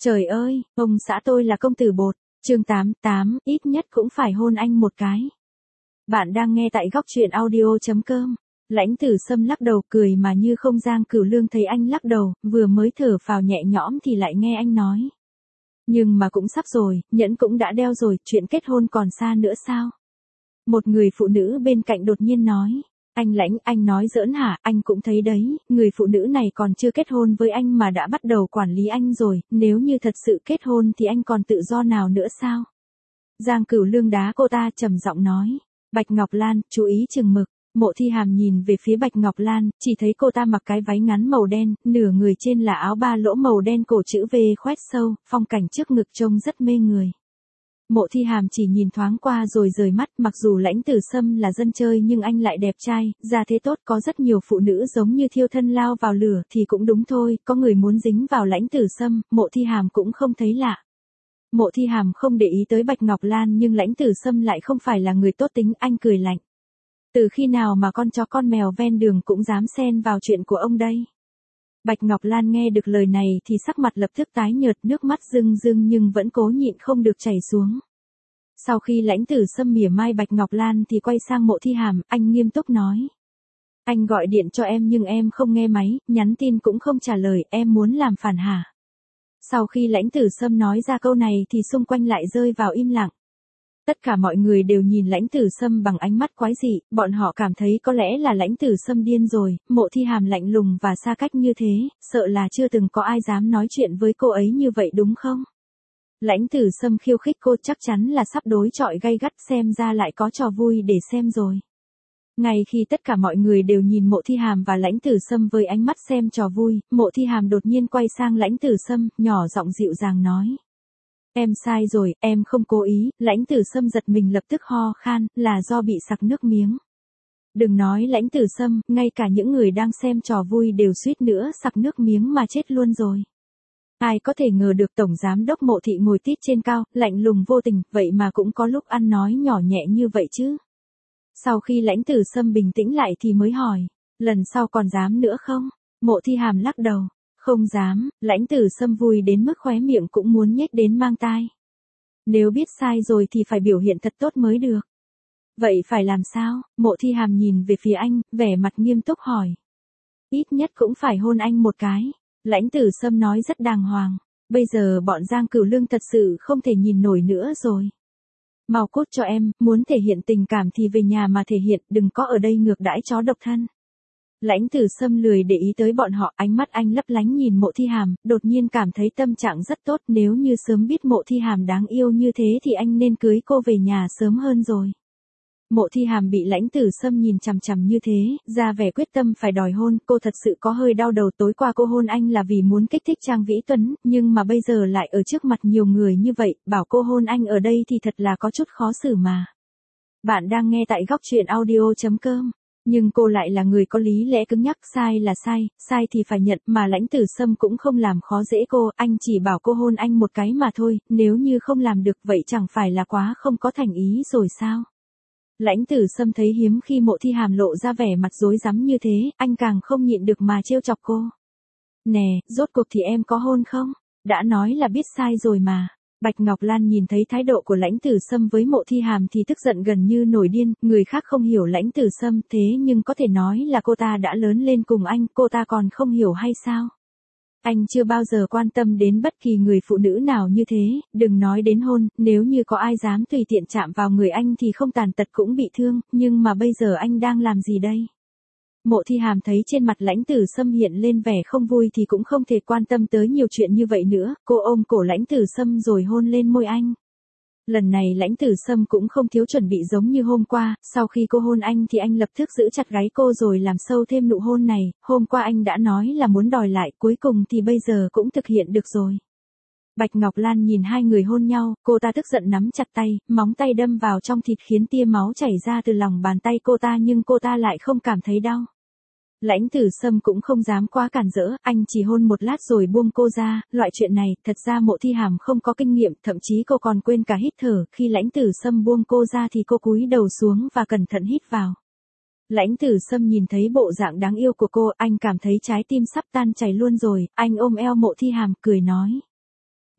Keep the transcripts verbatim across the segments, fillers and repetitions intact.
Trời ơi, ông xã tôi là công tử bột. Chương tám tám, ít nhất cũng phải hôn anh một cái. Bạn đang nghe tại góc truyện audio chấm com. Lãnh Tử Sâm lắc đầu cười mà như không. Giang Cửu Lương thấy anh lắc đầu, vừa mới thở phào nhẹ nhõm thì lại nghe anh nói. Nhưng mà cũng sắp rồi, nhẫn cũng đã đeo rồi, chuyện kết hôn còn xa nữa sao? Một người phụ nữ bên cạnh đột nhiên nói. Anh Lãnh, anh nói giỡn hả? Anh cũng thấy đấy, người phụ nữ này còn chưa kết hôn với anh mà đã bắt đầu quản lý anh rồi, nếu như thật sự kết hôn thì anh còn tự do nào nữa sao? Giang Cửu Lương đá cô ta trầm giọng nói. Bạch Ngọc Lan, chú ý chừng mực. Mộ Thi Hàm nhìn về phía Bạch Ngọc Lan, chỉ thấy cô ta mặc cái váy ngắn màu đen, nửa người trên là áo ba lỗ màu đen cổ chữ V khoét sâu, phong cảnh trước ngực trông rất mê người. Mộ Thi Hàm chỉ nhìn thoáng qua rồi rời mắt, mặc dù Lãnh Tử Sâm là dân chơi nhưng anh lại đẹp trai, gia thế tốt, có rất nhiều phụ nữ giống như thiêu thân lao vào lửa thì cũng đúng thôi, có người muốn dính vào Lãnh Tử Sâm, Mộ Thi Hàm cũng không thấy lạ. Mộ Thi Hàm không để ý tới Bạch Ngọc Lan nhưng Lãnh Tử Sâm lại không phải là người tốt tính, anh cười lạnh. Từ khi nào mà con chó con mèo ven đường cũng dám xen vào chuyện của ông đây? Bạch Ngọc Lan nghe được lời này thì sắc mặt lập tức tái nhợt, nước mắt rưng rưng nhưng vẫn cố nhịn không được chảy xuống. Sau khi Lãnh Tử Sâm mỉa mai Bạch Ngọc Lan thì quay sang Mộ Thi Hàm, anh nghiêm túc nói. Anh gọi điện cho em nhưng em không nghe máy, nhắn tin cũng không trả lời, em muốn làm phản hả? Sau khi Lãnh Tử Sâm nói ra câu này thì xung quanh lại rơi vào im lặng. Tất cả mọi người đều nhìn Lãnh Tử Sâm bằng ánh mắt quái dị, bọn họ cảm thấy có lẽ là Lãnh Tử Sâm điên rồi, Mộ Thi Hàm lạnh lùng và xa cách như thế, sợ là chưa từng có ai dám nói chuyện với cô ấy như vậy đúng không? Lãnh Tử Sâm khiêu khích cô, chắc chắn là sắp đối chọi gay gắt, xem ra lại có trò vui để xem rồi. Ngay khi tất cả mọi người đều nhìn Mộ Thi Hàm và Lãnh Tử Sâm với ánh mắt xem trò vui, Mộ Thi Hàm đột nhiên quay sang Lãnh Tử Sâm, nhỏ giọng dịu dàng nói. Em sai rồi, em không cố ý. Lãnh Tử Sâm giật mình lập tức ho khan, là do bị sặc nước miếng. Đừng nói Lãnh Tử Sâm, ngay cả những người đang xem trò vui đều suýt nữa sặc nước miếng mà chết luôn rồi. Ai có thể ngờ được Tổng Giám đốc Mộ Thị ngồi tít trên cao, lạnh lùng vô tình, vậy mà cũng có lúc ăn nói nhỏ nhẹ như vậy chứ. Sau khi Lãnh Tử Sâm bình tĩnh lại thì mới hỏi, lần sau còn dám nữa không? Mộ Thi Hàm lắc đầu. Không dám. Lãnh Tử Sâm vui đến mức khóe miệng cũng muốn nhếch đến mang tai. Nếu biết sai rồi thì phải biểu hiện thật tốt mới được. Vậy phải làm sao? Mộ Thi Hàm nhìn về phía anh, vẻ mặt nghiêm túc hỏi. Ít nhất cũng phải hôn anh một cái. Lãnh Tử Sâm nói rất đàng hoàng. Bây giờ bọn Giang Cửu Lương thật sự không thể nhìn nổi nữa rồi. Mau cút cho em, muốn thể hiện tình cảm thì về nhà mà thể hiện, đừng có ở đây ngược đãi chó độc thân. Lãnh Tử Sâm lười để ý tới bọn họ, ánh mắt anh lấp lánh nhìn Mộ Thi Hàm, đột nhiên cảm thấy tâm trạng rất tốt, nếu như sớm biết Mộ Thi Hàm đáng yêu như thế thì anh nên cưới cô về nhà sớm hơn rồi. Mộ Thi Hàm bị Lãnh Tử Sâm nhìn chằm chằm như thế, ra vẻ quyết tâm phải đòi hôn, cô thật sự có hơi đau đầu. Tối qua cô hôn anh là vì muốn kích thích Trang Vĩ Tuấn, nhưng mà bây giờ lại ở trước mặt nhiều người như vậy, bảo cô hôn anh ở đây thì thật là có chút khó xử mà. Bạn đang nghe tại góc truyện audio chấm com. Nhưng cô lại là người có lý lẽ cứng nhắc, sai là sai, sai thì phải nhận, mà Lãnh Tử Sâm cũng không làm khó dễ cô, anh chỉ bảo cô hôn anh một cái mà thôi, nếu như không làm được vậy chẳng phải là quá không có thành ý rồi sao? Lãnh Tử Sâm thấy hiếm khi Mộ Thi Hàm lộ ra vẻ mặt rối rắm như thế, anh càng không nhịn được mà trêu chọc cô. Nè, rốt cuộc thì em có hôn không? Đã nói là biết sai rồi mà. Bạch Ngọc Lan nhìn thấy thái độ của Lãnh Tử Sâm với Mộ Thi Hàm thì tức giận gần như nổi điên, người khác không hiểu Lãnh Tử Sâm thế nhưng có thể nói là cô ta đã lớn lên cùng anh, cô ta còn không hiểu hay sao? Anh chưa bao giờ quan tâm đến bất kỳ người phụ nữ nào như thế, đừng nói đến hôn, nếu như có ai dám tùy tiện chạm vào người anh thì không tàn tật cũng bị thương, nhưng mà bây giờ anh đang làm gì đây? Mộ Thi Hàm thấy trên mặt Lãnh Tử Sâm hiện lên vẻ không vui thì cũng không thể quan tâm tới nhiều chuyện như vậy nữa, cô ôm cổ Lãnh Tử Sâm rồi hôn lên môi anh. Lần này Lãnh Tử Sâm cũng không thiếu chuẩn bị giống như hôm qua, sau khi cô hôn anh thì anh lập tức giữ chặt gáy cô rồi làm sâu thêm nụ hôn này, hôm qua anh đã nói là muốn đòi lại, cuối cùng thì bây giờ cũng thực hiện được rồi. Bạch Ngọc Lan nhìn hai người hôn nhau, cô ta tức giận nắm chặt tay, móng tay đâm vào trong thịt khiến tia máu chảy ra từ lòng bàn tay cô ta nhưng cô ta lại không cảm thấy đau. Lãnh Tử Sâm cũng không dám quá cản rỡ, anh chỉ hôn một lát rồi buông cô ra, loại chuyện này, thật ra Mộ Thi Hàm không có kinh nghiệm, thậm chí cô còn quên cả hít thở, khi Lãnh Tử Sâm buông cô ra thì cô cúi đầu xuống và cẩn thận hít vào. Lãnh Tử Sâm nhìn thấy bộ dạng đáng yêu của cô, anh cảm thấy trái tim sắp tan chảy luôn rồi, anh ôm eo Mộ Thi Hàm, cười nói.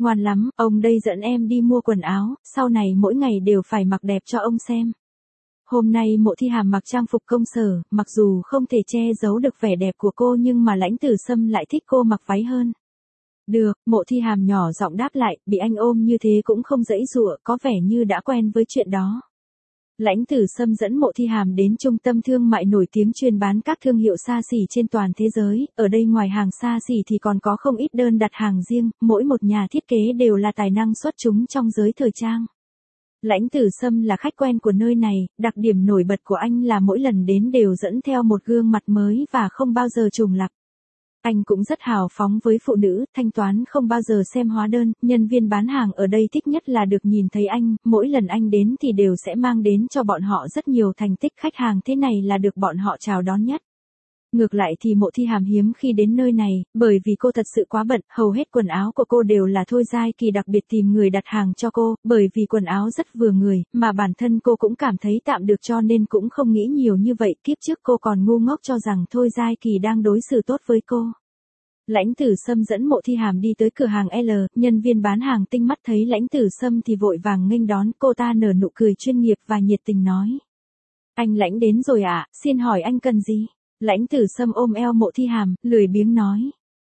Ngoan lắm, ông đây dẫn em đi mua quần áo, sau này mỗi ngày đều phải mặc đẹp cho ông xem. Hôm nay Mộ Thi Hàm mặc trang phục công sở, mặc dù không thể che giấu được vẻ đẹp của cô nhưng mà Lãnh Tử Sâm lại thích cô mặc váy hơn. Được, Mộ Thi Hàm nhỏ giọng đáp lại, bị anh ôm như thế cũng không dãy dụa, có vẻ như đã quen với chuyện đó. Lãnh Tử Sâm dẫn Mộ Thi Hàm đến trung tâm thương mại nổi tiếng chuyên bán các thương hiệu xa xỉ trên toàn thế giới, ở đây ngoài hàng xa xỉ thì còn có không ít đơn đặt hàng riêng, mỗi một nhà thiết kế đều là tài năng xuất chúng trong giới thời trang. Lãnh Tử Sâm là khách quen của nơi này, đặc điểm nổi bật của anh là mỗi lần đến đều dẫn theo một gương mặt mới và không bao giờ trùng lặp. Anh cũng rất hào phóng với phụ nữ, thanh toán không bao giờ xem hóa đơn, nhân viên bán hàng ở đây thích nhất là được nhìn thấy anh, mỗi lần anh đến thì đều sẽ mang đến cho bọn họ rất nhiều thành tích khách hàng thế này là được bọn họ chào đón nhất. Ngược lại thì Mộ Thi Hàm hiếm khi đến nơi này, bởi vì cô thật sự quá bận, hầu hết quần áo của cô đều là Thôi Giai Kỳ đặc biệt tìm người đặt hàng cho cô, bởi vì quần áo rất vừa người, mà bản thân cô cũng cảm thấy tạm được cho nên cũng không nghĩ nhiều như vậy, kiếp trước cô còn ngu ngốc cho rằng Thôi Giai Kỳ đang đối xử tốt với cô. Lãnh Tử Sâm dẫn Mộ Thi Hàm đi tới cửa hàng L, nhân viên bán hàng tinh mắt thấy Lãnh Tử Sâm thì vội vàng nghênh đón, cô ta nở nụ cười chuyên nghiệp và nhiệt tình nói. Anh Lãnh đến rồi ạ, à, xin hỏi anh cần gì? Lãnh Tử Sâm ôm eo Mộ Thi Hàm, lười biếng nói.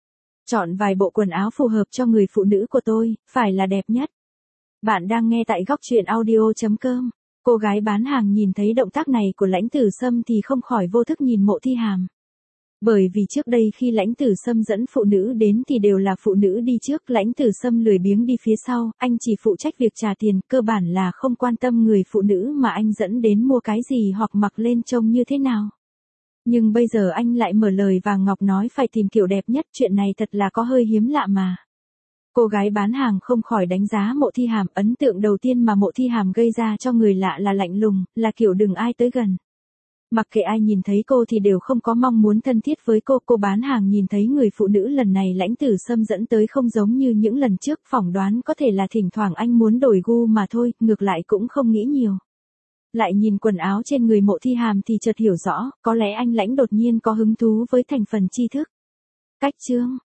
Chọn vài bộ quần áo phù hợp cho người phụ nữ của tôi, phải là đẹp nhất. Bạn đang nghe tại góc truyện audio chấm com. Cô gái bán hàng nhìn thấy động tác này của Lãnh Tử Sâm thì không khỏi vô thức nhìn Mộ Thi Hàm. Bởi vì trước đây khi Lãnh Tử Sâm dẫn phụ nữ đến thì đều là phụ nữ đi trước, Lãnh Tử Sâm lười biếng đi phía sau, anh chỉ phụ trách việc trả tiền, cơ bản là không quan tâm người phụ nữ mà anh dẫn đến mua cái gì hoặc mặc lên trông như thế nào. Nhưng bây giờ anh lại mở lời vàng ngọc nói phải tìm kiểu đẹp nhất, chuyện này thật là có hơi hiếm lạ mà. Cô gái bán hàng không khỏi đánh giá Mộ Thi Hàm, ấn tượng đầu tiên mà Mộ Thi Hàm gây ra cho người lạ là lạnh lùng, là kiểu đừng ai tới gần. Mặc kệ ai nhìn thấy cô thì đều không có mong muốn thân thiết với cô, cô bán hàng nhìn thấy người phụ nữ lần này Lãnh Tử Sâm dẫn tới không giống như những lần trước, phỏng đoán có thể là thỉnh thoảng anh muốn đổi gu mà thôi, ngược lại cũng không nghĩ nhiều. Lại nhìn quần áo trên người Mộ Thi Hàm thì chợt hiểu rõ, có lẽ anh Lãnh đột nhiên có hứng thú với thành phần tri thức. Cách chương,